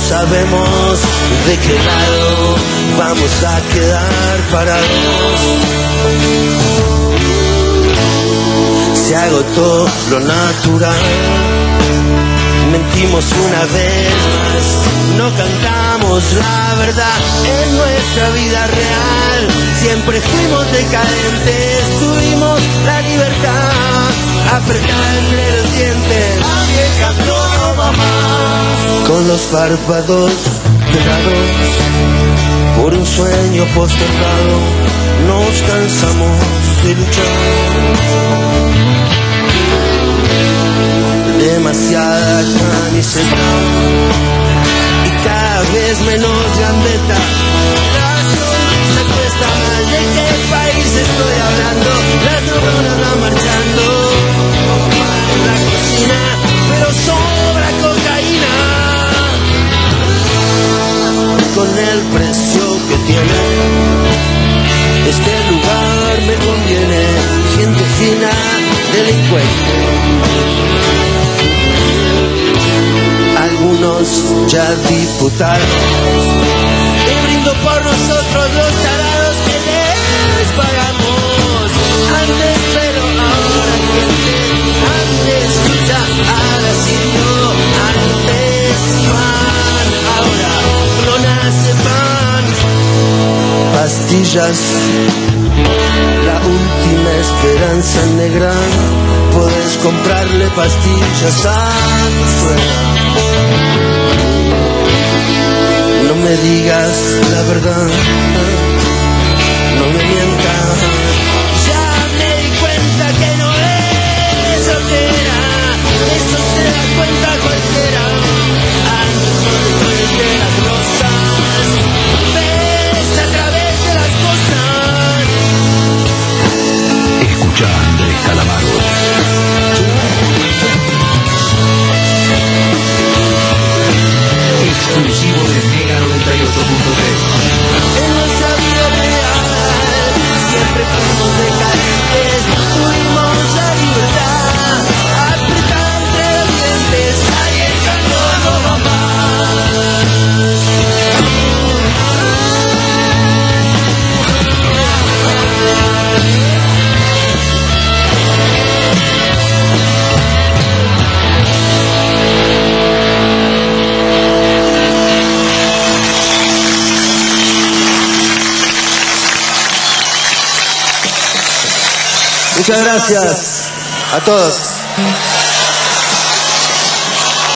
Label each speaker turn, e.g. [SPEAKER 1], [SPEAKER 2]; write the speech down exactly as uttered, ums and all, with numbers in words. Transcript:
[SPEAKER 1] sabemos de qué lado vamos a quedar parados. Se agotó lo natural, mentimos una vez más, no cantamos la verdad en nuestra vida real. Siempre fuimos decadentes, tuvimos la libertad apretada entre los dientes. Nadie cantó mamá. Con los párpados pegados por un sueño postergado, nos cansamos de luchar. Demasiada camiseta y cada vez menos gambeta. La sonrisa cuesta más. ¿De qué país estoy hablando? Las neuronas van marchando en la cocina, pero sobra cocaína. Con el precio que tiene este lugar me conviene. Gente fina, delincuente, algunos ya diputados. Y brindo por nosotros los tarados que les pagamos. Antes pero ahora gente, antes lucha, ahora sí no. Antes pan, ahora no nace pan. Pastillas, la última esperanza negra. Podés comprarle pastillas a tu suegra. No me digas la verdad, no me mientas. Ya me di cuenta que no es soltera, eso se da cuenta cualquiera. Ando solo de las rosas, ves a través de las cosas.
[SPEAKER 2] Escucha a Andrés Calamaro. Exclusivo de Mega noventa y ocho punto tres.
[SPEAKER 1] En nuestra vida real siempre fuimos decadentes, tuvimos la libertad apretada entre los dientes. Nadie cantó algo más. Muchas gracias a todos.